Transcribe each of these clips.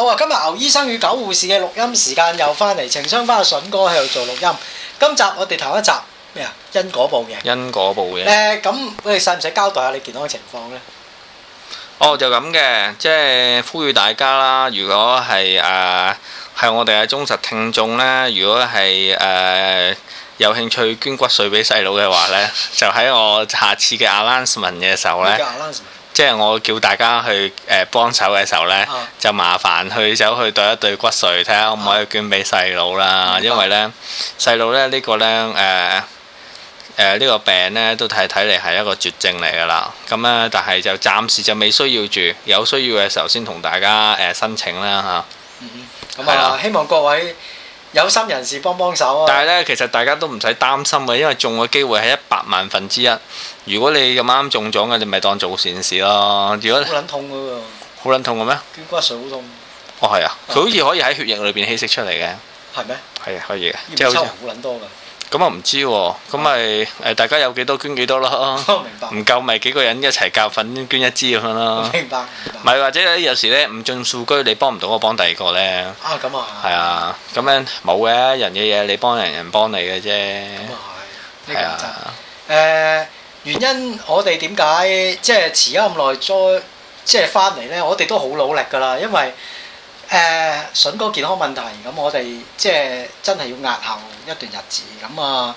啊！今日牛醫生與狗護士嘅錄音時間又翻嚟，情商翻阿筍哥喺度做錄音。今集我哋頭一集咩啊？因果報應。 因果報應。 咁我哋使唔使交代下你健康嘅情況呢？ 哦，就咁嘅，即係呼籲大家啦。如果係係我哋嘅忠實聽眾呢，如果係有興趣捐骨髓俾細佬嘅話呢，就喺我下次嘅 announcement 嘅時候呢，即係我叫大家去幫手嘅時候呢，就麻煩去走去對一對骨髓，睇下可唔可以捐俾細佬啦。因為呢，細佬呢呢個呢，呢個病呢都睇嚟係一個絕症嚟㗎啦。咁呢，但係就暫時就未需要住，有需要嘅時候先同大家申請啦嚇。 咁啊，希望各位有心人士幫幫手啊！ 但係呢，其實大家都唔使擔心嘅，因為中嘅機會係100萬分之一。如果你咁啱中咗嘅，你咪當做善事咯。如果好撚痛㗎喎！ 好撚痛嘅咩？ 捐骨髓好痛。 哦，係啊，佢好似可以喺血液裏邊稀釋出嚟嘅。 係咩？ 係啊，可以嘅。 即係好似好撚多㗎。咁啊唔知喎，咁咪大家有幾多捐幾多咯。 明白。 唔夠咪幾個人一齊夾份捐一支咁樣咯。 明白。 咪或者有時咧唔進數據，你幫唔到我幫第二個咧。 啊，咁啊。 係啊，咁樣冇嘅，人嘅嘢你幫人，人幫你嘅啫。 咁啊係。 係啊。 原因我哋點解即係遲咗咁耐再即係翻嚟咧？我哋都好努力㗎啦，因為筍哥健康問題，咁我哋即係真係要押後一段日子。咁啊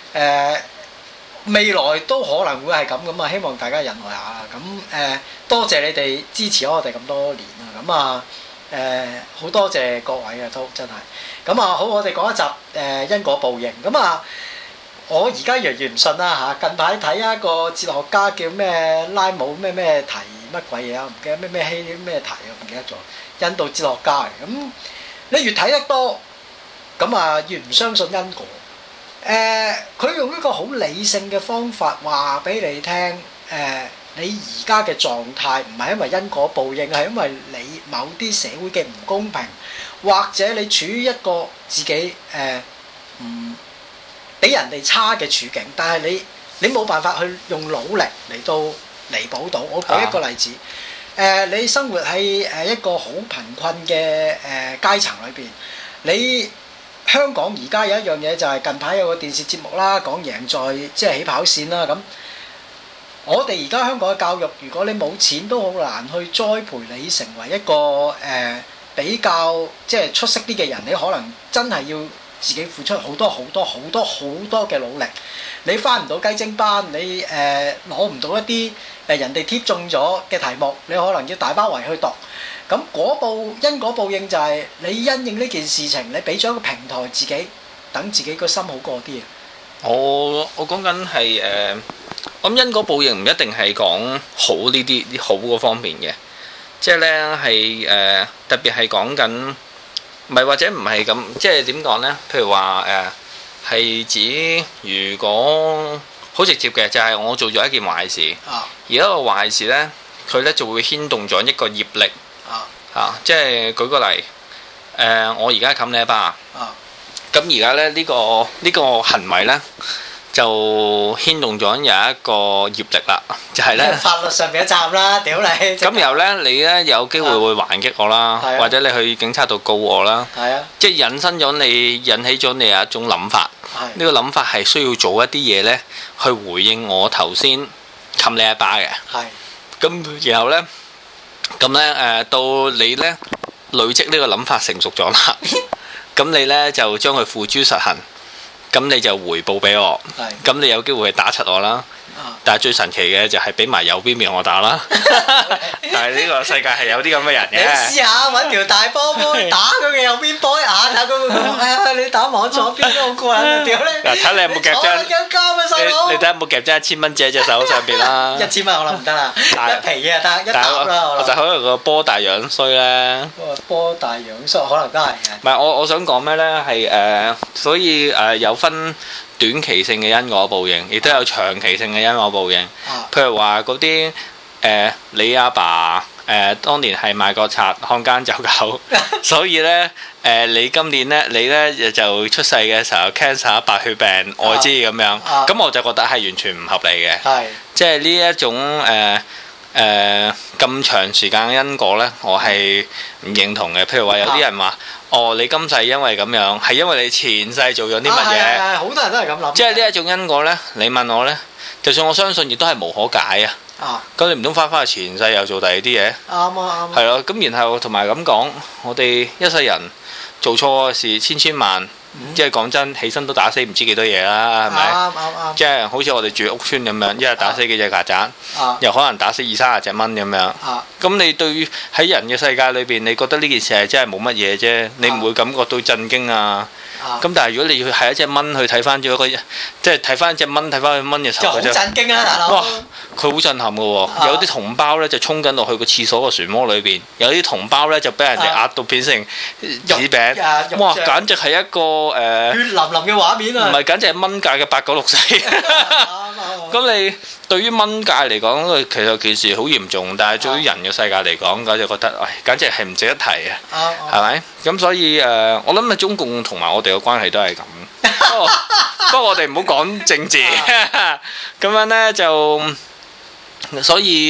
未來都可能會係咁啊，希望大家忍耐下啦。咁多謝你哋支持我哋咁多年啊。咁啊好多謝各位啊，都真係。咁啊好，我哋講一集因果報應。咁啊我而家越嚟越唔信啦嚇！近排睇一個哲學家叫咩拉姆咩提乜鬼嘢啊？唔記得咩希咩提啊？唔記得咗。印度哲學家嚟。咁你越睇得多，咁啊越唔相信因果。佢用一個好理性嘅方法話俾你聽，你而家嘅狀態唔係因為因果報應，係因為你某啲社會嘅唔公平，或者你處於一個自己唔比人哋差嘅處境，但係你冇辦法去用努力嚟到彌補到。我舉一個例子，你生活喺一個好貧困嘅階層裏邊，你香港而家有一樣嘢就係近排有個電視節目啦，講贏在即係起跑線啦。咁我哋而家香港嘅教育，如果你冇錢都好難去栽培你成為一個比較即係出色啲嘅人，你可能真係要自己付出好多嘅努力。你返唔到雞精班，你攞唔到一啲人哋貼中咗嘅題目，你可能要大包圍去讀。咁嗰部因果報應就係你因應呢件事情，你俾咗一個平台自己，等自己個心好過啲啊！ 我講緊係咁因果報應唔一定係講好呢啲好嗰方面嘅，即係咧係特別係講緊，唔係或者唔係咁，即係點講咧？譬如話係指如果好直接嘅，就係我做咗一件壞事，而一個壞事咧，佢咧就會牽動咗一個業力。即係舉個例，我而家冚你一巴，咁而家咧呢個行為咧就牽動咗有一個業力啦，就係咧法律上面嘅責任啦，屌你！ 咁然後咧你咧有機會會還擊我啦，或者你去警察度告我啦，即係引起咗你有一種諗法，呢個諗法係需要做一啲嘢咧去回應我頭先冚你一巴嘅，咁然後咧。咁咧到你咧累積呢個諗法成熟咗啦，咁你咧就將佢付諸實行，咁你就回報俾我，咁你有機會去打柒我啦。但係最神奇嘅就係俾埋右邊面我打啦。但係呢個世界係有啲咁嘅人嘅。你試下揾條大波妹打佢嘅右邊波一下，睇佢會講：你打往左邊都好過癮，屌你！ 嗱，睇你有冇夾張？你睇有冇夾張1000蚊隻手上邊啦 ？1000蚊我諗唔得啦，一皮嘢就得，一沓啦我諗。 就可能個波大樣衰咧。 波大樣衰可能都係嘅。 唔係我想講咩咧？係所以有分短期性嘅因果報應，亦都有長期性嘅因果報應。譬如話嗰啲你阿爸當年係賣國賊看奸走狗，所以咧你今年咧你咧就出世嘅時候 cancer 白血病愛滋咁樣，咁我就覺得係完全唔合理嘅。即係呢一種咁長時間嘅因果呢，我係唔認同嘅。譬如話有啲人話，你今世因為咁樣，係因為你前世做咗啲乜嘢？ 係好多人都係咁諗。 即係呢一種因果呢，你問我呢，就算我相信，亦都係無可解啊。咁你唔通翻去前世又做第二啲嘢？啱啊啱。係咯，咁然後同埋咁講，我哋一世人做錯嘅事千萬。即係講真，起身都打死唔知幾多嘢啦，係咪？啱。即係好似我哋住屋村咁樣，一日打死幾隻曱甴，又可能打死20-30隻蚊咁樣。咁你對於喺人嘅世界裏邊，你覺得呢件事係真係冇乜嘢啫，你唔會感覺到震驚啊。咁但係如果你要係一隻蚊去睇翻咗一個，即係睇翻一隻蚊，睇翻佢蚊嘅時候， 就好震驚啊，大佬！ 哇，佢好震撼嘅喎，有啲同胞咧就衝緊落去個廁所個漩渦裏邊，有啲同胞咧就俾人哋壓到變成紙餅，哇！簡直係一個血淋淋嘅畫面啊！ 唔係，簡直係蚊界嘅896四。咁你對於蚊界嚟講，其實件事好嚴重，但係對於人嘅世界嚟講，我就覺得，簡直係唔值得提啊！係咪？咁所以我諗啊，中共同埋我哋嘅關係都係咁。不過我哋唔好講政治，咁樣呢，就，所以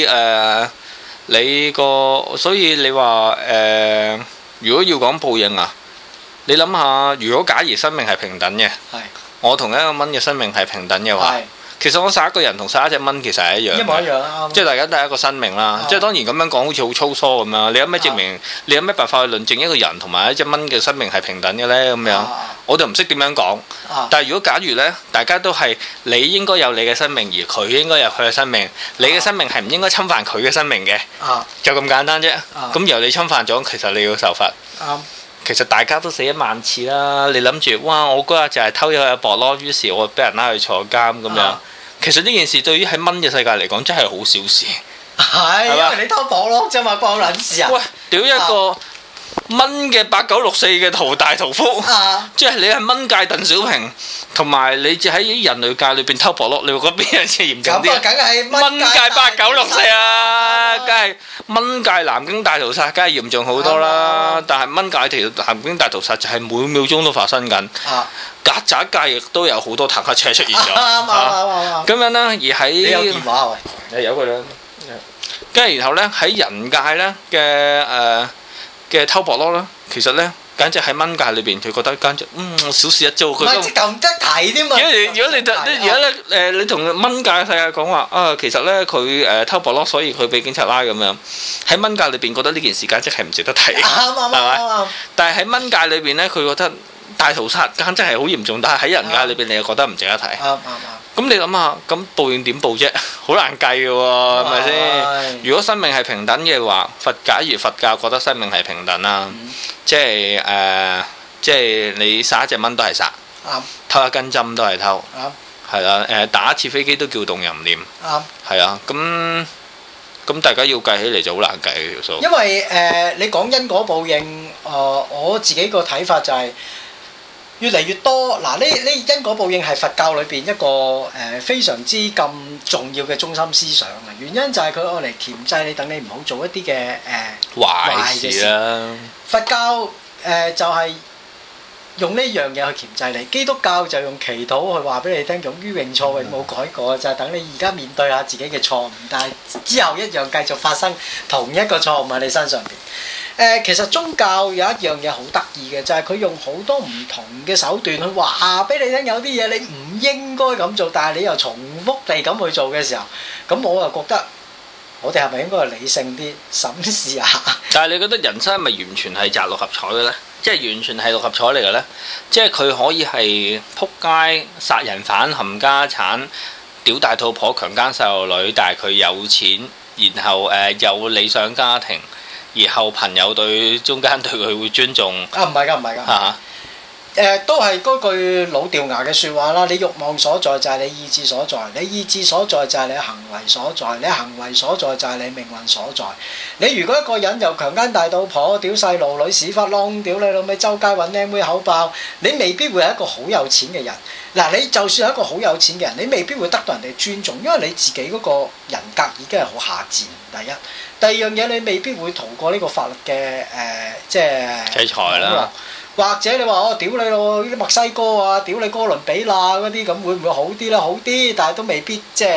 你話如果要講報應啊，你諗下，如果假如生命係平等嘅，我同一個蚊嘅生命係平等嘅話。其實我殺一個人同殺一隻蚊其實係一樣嘅，一模一樣啦，即係大家都係一個生命啦。即係當然咁樣講好似好粗疏咁樣。你有咩證明？你有咩辦法去論證一個人同埋一隻蚊嘅生命係平等嘅呢？咁樣我就唔識點樣講。但係如果假如呢，大家都係你應該有你嘅生命，而佢應該有佢嘅生命，你嘅生命係唔應該侵犯佢嘅生命嘅，就咁簡單啫。咁由你侵犯咗，其實你要受罰。其實大家都死1萬次啦，你諗住哇，我嗰日就係偷咗佢薄咯，於是我俾人拉去坐監咁樣。其實呢件事對於喺蚊嘅世界嚟講，真係好小事。 係，因為你偷薄咯啫嘛，關我撚事啊！ 喂，屌一個蚊嘅8964嘅屠大屠夫，即係你係蚊界鄧小平，同埋你就喺人類界裏邊偷薄咯，你會覺得邊樣先嚴重啲？咁啊，梗係蚊界8964啊，梗係蚊界南京大屠殺，梗係嚴重好多啦。但係蚊界南京大屠殺就係每秒鐘都發生緊。曱甴界亦都有好多坦克車出現咗。咁樣呢，而喺你有電話喂？ 有佢啦。跟住然後呢，喺人界呢嘅偷薄咯啦，其實呢，簡直喺蚊界裏邊，佢覺得簡直小事一遭。佢都唔得提添嘛。 如果你同蚊界世界講話其實呢，佢偷薄咯，所以佢俾警察拉咁樣。喺蚊界裏邊覺得呢件事簡直係唔值得提，係咪？但係喺蚊界裏邊呢，佢覺得大屠殺簡直係好嚴重，但係喺人界裏邊你又覺得唔值得提。咁你諗下，咁報應點報啫？好難計嘅喎，係咪先？如果生命係平等嘅話，假如佛教覺得生命係平等啦，即係你殺一隻蚊都係殺，偷一根針都係偷，係啦，打一次飛機都叫動淫念，係啊，咁大家要計起嚟就好難計條數。 因為你講因果報應，我自己個睇法就係。越嚟越多嗱，呢因果報應係佛教裏邊一個非常之咁重要嘅中心思想啊！原因就係佢愛嚟鉗制你，等你唔好做一啲嘅壞事啦。 佛教就係用呢樣嘢去鉗制你，基督教就用祈禱去話俾你聽，勇於認錯永冇改過，就係等你而家面對下自己嘅錯誤，但係之後一樣繼續發生同一個錯誤喺你身上邊。其實宗教有一樣嘢好得意嘅，就係佢用好多唔同嘅手段去話俾你聽，有啲嘢你唔應該咁做，但係你又重複地咁去做嘅時候，咁我又覺得我哋係咪應該理性啲審視下？ 但係你覺得人生係咪完全係擲六合彩嘅呢？即係完全係六合彩嚟嘅呢？即係佢可以係撲街、殺人犯、冚家產、屌大肚婆、強姦細路女，但係佢有錢，然後有理想家庭。然後朋友中間對佢會尊重唔係㗎，都係嗰句老掉牙嘅説話啦。你慾望所在就係你意志所在，你意志所在就係你行為所在，你行為所在就係你命運所在。你如果一個人又強姦大肚婆、屌細路女、屎忽窿、屌你老味周街揾靚妹口爆，你未必會係一個好有錢嘅人。嗱，你就算係一個好有錢嘅人，你未必會得到人哋尊重，因為你自己嗰個人格已經係好下賤。第一。第二樣嘢，你未必會逃過呢個法律嘅即係制裁啦。 或者你話屌你咯，呢啲墨西哥啊，屌你哥倫比亞嗰啲咁，會唔會好啲咧？好啲，但係都未必即係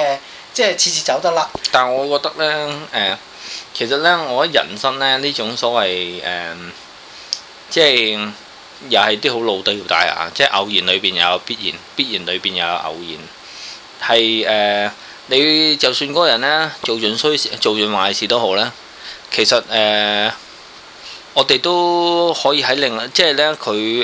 即係次次走得甩。 但係我覺得咧其實咧，我覺得人生咧呢種所謂即係又係啲好老掉大牙，即係偶然裏邊又有必然，必然裏邊又有偶然，係你就算嗰個人咧做盡衰事、做盡壞事都好咧，其實我哋都可以喺即係咧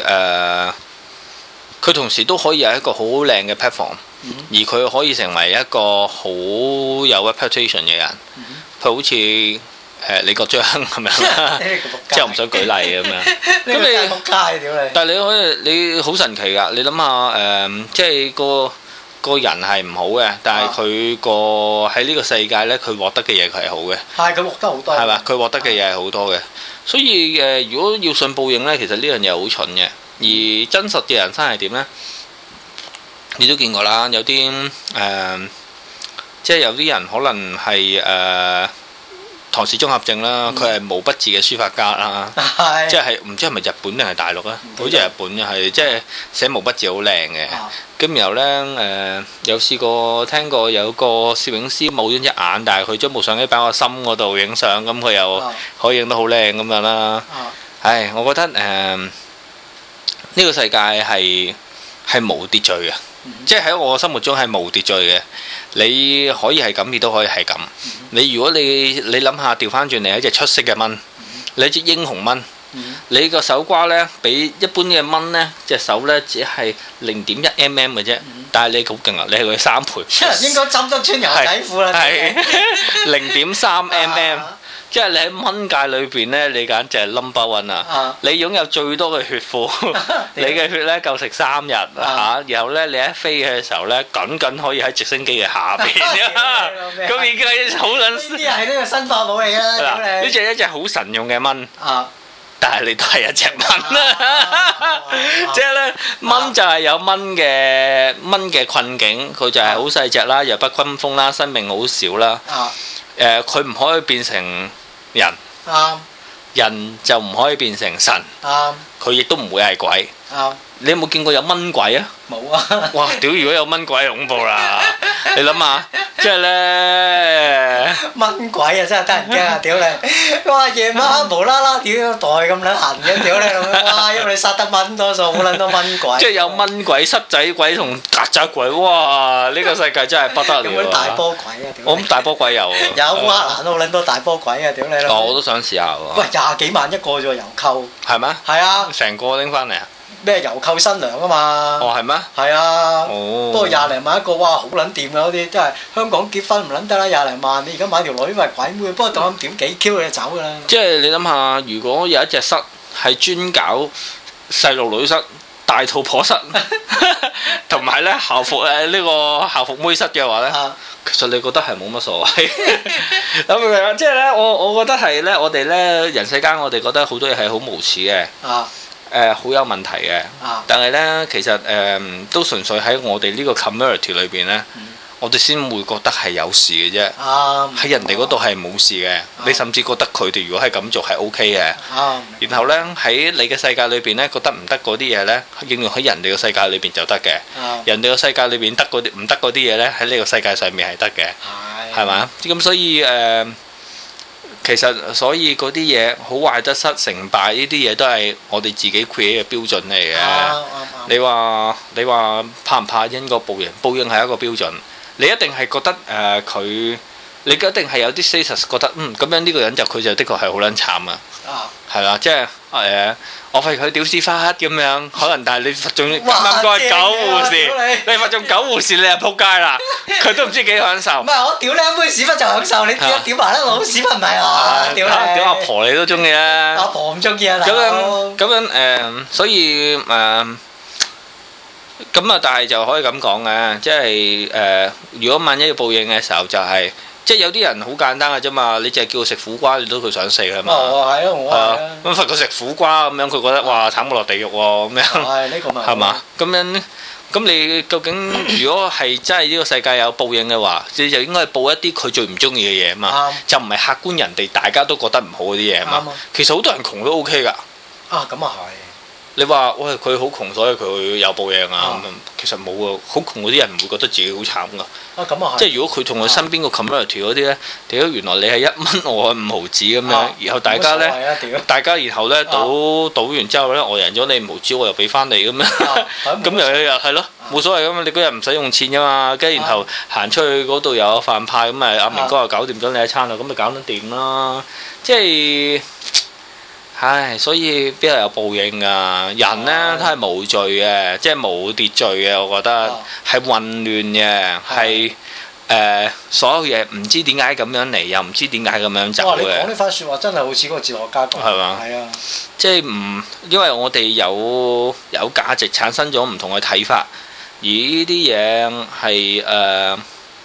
佢同時都可以有一個好靚嘅 platform，而佢可以成為一個好有 reputation 嘅人，佢好似李國章咁樣，即係我唔想舉例咁樣。咁你仆街屌你！ 但係你好神奇㗎，你諗下即係個人係唔好嘅，但係佢喺呢個世界咧，佢獲得嘅嘢佢係好嘅。 係佢獲得好多。係嘛？ 佢獲得嘅嘢係好多嘅，所以如果要信報應咧，其實呢樣嘢好蠢嘅。而真實嘅人生係點呢？你都見過啦，有啲即係有啲人可能係唐氏綜合症啦，佢係毛筆字嘅書法家啦，即係唔知係咪日本定係大陸啊？好似日本嘅係，即係寫毛筆字好靚嘅。咁然後呢，有試過聽過有個攝影師冇咗隻眼，但係佢將部相機擺喺個心嗰度影相，咁佢又可以影得好靚咁樣啦。唉，我覺得呢個世界係無秩序嘅，即係喺我心目中係無秩序嘅。你可以係咁，亦都可以係咁。如果你諗下調翻轉嚟，一隻出色嘅蚊，你一隻英雄蚊，你個手瓜呢，比一般嘅蚊呢隻手呢，只係0.1mm 嘅啫，但係你好勁啊！你係佢3倍， 應該針得穿牛仔褲啦。 係0.3mm。即係你喺蚊界裏邊咧，你簡直係 number one 啊！你擁有最多嘅血庫，你嘅血咧夠食3日嚇，然後咧你一飛嘅時候咧，僅可以喺直升機嘅下邊，咁已經係好撚。呢啲係呢個新法寶嚟㗎。 呢隻一隻好神用嘅蚊，但係你都係一隻蚊啦。即係咧，蚊就係有蚊嘅困境，佢就係好細隻啦，弱不禁風啦，生命好少啦。佢唔可以變成人，人就唔可以變成神，佢亦都唔會係鬼。你有冇見過有蚊鬼啊？ 冇啊！ 哇！屌，如果有蚊鬼，恐怖啦！你諗下，即係咧蚊鬼啊，真係得人驚啊！屌你！哇！夜晚無啦啦，屌袋咁撚痕嘅，屌你！哇！因為你殺得蚊多數，好撚多蚊鬼。 即係有蚊鬼、濕仔鬼同曱甴鬼，哇！呢個世界真係不得了。 有冇大波鬼啊？ 我諗大波鬼有。 有烏克蘭都好撚多大波鬼啊！屌你啦！ 我都想試下喎。 喂，20幾萬一個啫喎，郵購。係咩？ 係啊。 成個拎翻嚟啊！ 咩郵購新娘啊嘛？ 係咩？ 係啊。不過20零萬一個，哇，好撚掂啊！嗰啲真係香港結婚唔撚得啦，20零萬。你而家買條女咪鬼妹，不過當咁點幾 Q 你就走㗎啦。即係你諗下，如果有一隻室係專搞細路女室、大肚婆室，同埋咧校服呢個校服妹室嘅話咧，其實你覺得係冇乜所謂。咁明唔明啊？即係咧，我覺得係咧，我哋咧人世間，我哋覺得好多嘢係好無恥嘅。好有問題嘅，但係呢，其實都純粹喺我哋呢個 community 裏邊呢，我哋先會覺得係有事嘅啫。喺人哋嗰度係冇事嘅，你甚至覺得佢哋如果係咁做係 OK 嘅。然後呢，喺你嘅世界裏邊呢，覺得唔得嗰啲嘢呢，應用喺人哋嘅世界裏邊就得嘅。人哋嘅世界裏邊得嗰啲唔得嗰啲嘢呢，喺呢個世界上面係得嘅，係嘛？咁所以其實所以嗰啲嘢好壞得失成敗呢啲嘢都係我哋自己 create 嘅標準嚟嘅。你話怕唔怕因果報應？報應係一個標準。你一定係覺得佢，你一定係有啲 status 覺得咁樣呢個人佢就的確係好撚慘啊。係啦，即係我發現佢屌屎忽咁樣，可能但係你罰中啱啱個係狗護士，你罰中狗護士你就撲街啦，佢都唔知幾享受。 唔係我屌你一杯屎忽就享受，你屌埋粒老屎忽唔係啊？屌阿婆你都中意啊？ 阿婆唔中意啊！ 咁樣所以咁啊，但係就可以咁講嘅，即係如果萬一要報應嘅時候就係。即係有啲人好簡單嘅啫嘛，你淨係叫佢食苦瓜，你都佢想食係嘛？ 係啊，我係啊。 咁罰佢食苦瓜咁樣，佢覺得哇慘過落地獄喎咁樣。 係呢個咪係嘛？咁樣咁你究竟如果係真係呢個世界有報應嘅話，你就應該係報一啲佢最唔中意嘅嘢啊嘛。就唔係客觀人哋大家都覺得唔好嗰啲嘢啊嘛。其實好多人窮都 OK 㗎。 咁啊係。 你話喂佢好窮，所以佢有報應啊？咁其實冇啊，好窮嗰啲人唔會覺得自己好慘㗎。 咁啊係。 即係如果佢同佢身邊個 community 嗰啲咧，屌原來你係1蚊，我係5毫子咁樣，然後大家咧，大家然後咧賭完之後咧，我贏咗你5毫子，我又俾翻你咁樣，咁又係咯，冇所謂㗎嘛，你嗰日唔使用錢㗎嘛，跟住然後行出去嗰度又有飯派，咁咪阿明哥又搞掂咗你一餐啦，咁咪搞得掂啦，即係。唉，所以邊度有報應啊？人呢都係無序嘅，即係冇秩序嘅。我覺得係混亂嘅，係所有嘢唔知點解咁樣嚟，又唔知點解咁樣走嘅。 你講呢番説話真係好似嗰個哲學家講。係嘛？係啊， 即係唔因為我哋有價值產生咗唔同嘅睇法，而呢啲嘢係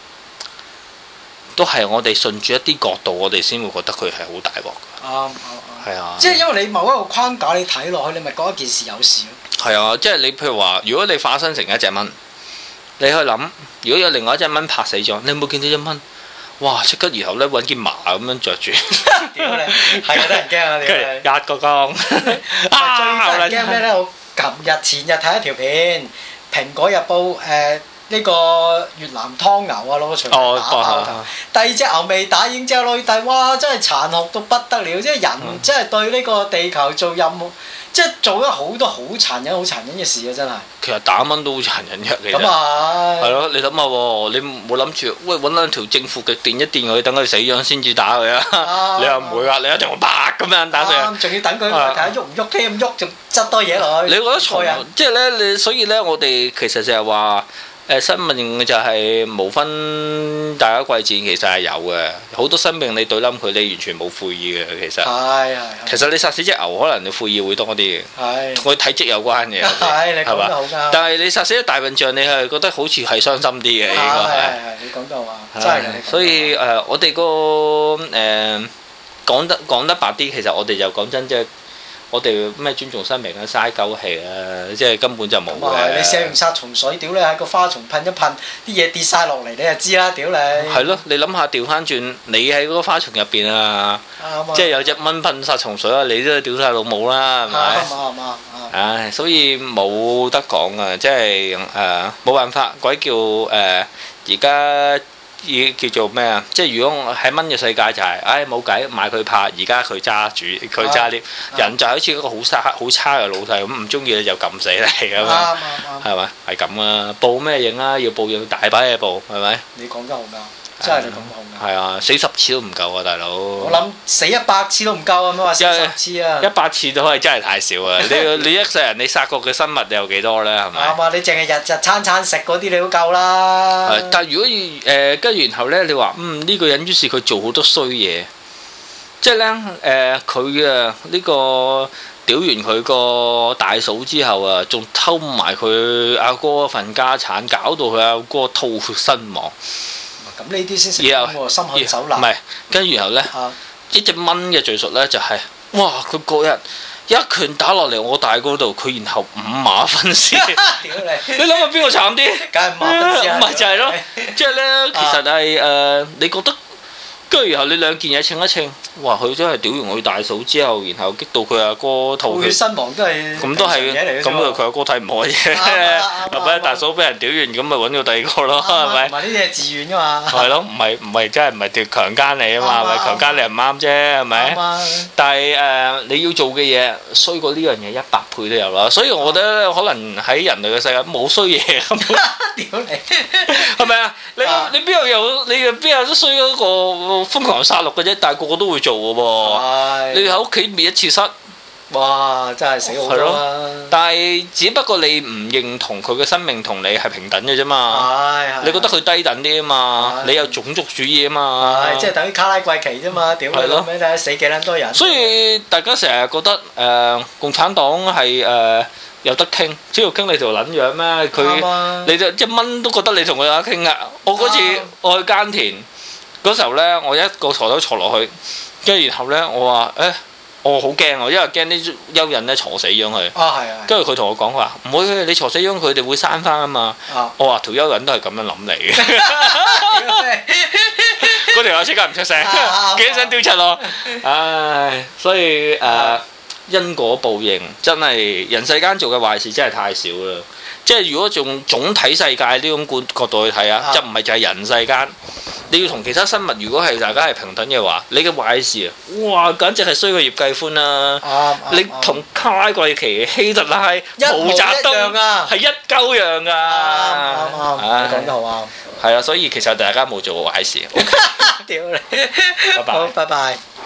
都係我哋順住一啲角度，我哋先會覺得佢係好大鑊㗎。啱。係啊，即係因為你某一個框架你睇落去，你咪覺得件事有事咯。 係啊，即係你譬如話，如果你化身成一隻蚊，你去諗，如果有另外一隻蚊拍死咗，你有冇見到隻蚊？哇！即刻然後咧揾件麻咁樣着住， 屌你，係啊，得人驚啊！ 跟住壓個缸。 最驚咩咧？我前日睇一條片，《蘋果日報》呢個越南劏牛啊，攞個錘打爆頭。第二隻牛未打已經隻女帝，哇！真係殘酷到不得了，即係人真係對呢個地球做任務，即係做咗好多好殘忍、好殘忍嘅事啊！真係。其實打蚊都好殘忍嘅，其實。咁啊係。係咯， 你諗下喎，你冇諗住喂揾兩條正負極電一電佢，等佢死咗先至打佢啊！你又唔會㗎，你一定會啪咁樣打佢。 仲要等佢睇下喐唔喐添，喐仲執多嘢落去。 你覺得錯人？即係咧，你所以咧，我哋其實就係話。生命就係無分大家貴賤，其實係有嘅。好多生命你對冧佢，你完全冇悔意嘅。其實其實你殺死隻牛，可能你悔意會多啲嘅。係同佢體積有關嘅。 你講得好啱。 但係你殺死隻大笨象，你係覺得好似係傷心啲嘅。應該係你講得話，真係。 所以我哋個講得白啲，其實我哋就講真即係。我哋咩尊重生命啊，嘥鳩氣啊，即係根本就冇嘅。 你寫完殺蟲水，屌你喺個花叢噴一噴，啲嘢跌晒落嚟，你就知啦，屌你！ 係咯，你諗下調翻轉，你喺嗰個花叢入邊啊，即係有隻蚊噴殺蟲水啊，你都屌晒老母啦，係咪？啱。唉，所以冇得講啊，即係冇辦法，鬼叫而家。叫做咩啊？即係如果我喺蚊嘅世界就係，冇計買佢怕，而家佢揸住佢揸 lift，人就好似一個好差嘅老細咁，唔中意你就撳死你咁樣，係咪？係咁啊！報咩應啊？要報應大把嘢報，係咪？你講得好啱，真係你講得好啱。係啊，死10次都唔夠啊，大佬！我諗死100次都唔夠啊！咩話死10次啊？100次都係真係太少啊！你一世人你殺過嘅生物有幾多咧？係咪？啱啊！你淨係日日餐食嗰啲你都夠啦。但係如果跟住然後咧，你話呢個人於是佢做好多衰嘢，即係咧佢呢個屌完佢個大嫂之後啊，仲偷埋佢阿哥份家產，搞到佢阿哥吐血身亡。咁呢啲先食煙喎，心狠手辣。唔係，跟住然後咧，一隻蚊嘅敘述咧就係，哇！佢嗰日一拳打落嚟我大哥度，佢然後5馬分屍。屌你！你諗下邊個慘啲？梗係5馬分屍。唔係就係咯，即係咧，其實係你覺得，跟住然後你兩件嘢稱一稱，哇！佢真係屌完佢大嫂之後，然後激到佢阿哥吐血身亡都係咁都係嘅，咁佢阿哥睇唔開啫，係咪？大嫂俾人屌完，咁咪揾個第二個咯，係咪？唔係呢啲係自願噶嘛。係咯，唔係真係唔係條強姦你啊嘛，係咪強姦你係唔啱啫，係咪？但係你要做嘅嘢衰過呢樣嘢100倍都有啦，所以我覺得可能喺人類嘅世界冇衰嘢咁。屌你，係咪啊？你邊有你邊有得衰嗰個？瘋狂殺戮嘅啫，但係個個都會做嘅喎。你喺屋企滅一次失，哇！真係死好多啦。但係只不過你唔認同佢嘅生命同你係平等嘅啫嘛。你覺得佢低等啲啊嘛？你有種族主義啊嘛？即係等於卡拉季奇啫嘛。屌你老味，睇下死幾撚多人。所以大家成日覺得共產黨係有得傾，只要傾你條撚樣咩？佢你就1蚊都覺得你同佢有得傾啊！我嗰次我去耕田。嗰時候咧，我一個坐都坐落去，跟住然後咧，我話我好驚喎，因為驚啲蚯蚓咧坐死咗佢。跟住佢同我講話，唔會，你坐死咗佢哋會生翻啊嘛。我話條蚯蚓都係咁樣諗嚟嘅。嗰條友即刻唔出聲，幾想屌柒我。唉，所以因果報應，真係人世間做嘅壞事真係太少啦。即係如果從總體世界呢種角度去睇啊，就唔係就係人世間。你要同其他生物，如果係大家係平等嘅話，你嘅壞事啊，哇，簡直係衰過葉繼歡啦！你同卡貴奇、希特拉、毛澤東係一鳩樣噶。 啱，你講得好啱。 係啊，所以其實大家冇做過壞事。 屌你！ 拜拜。 好，拜拜。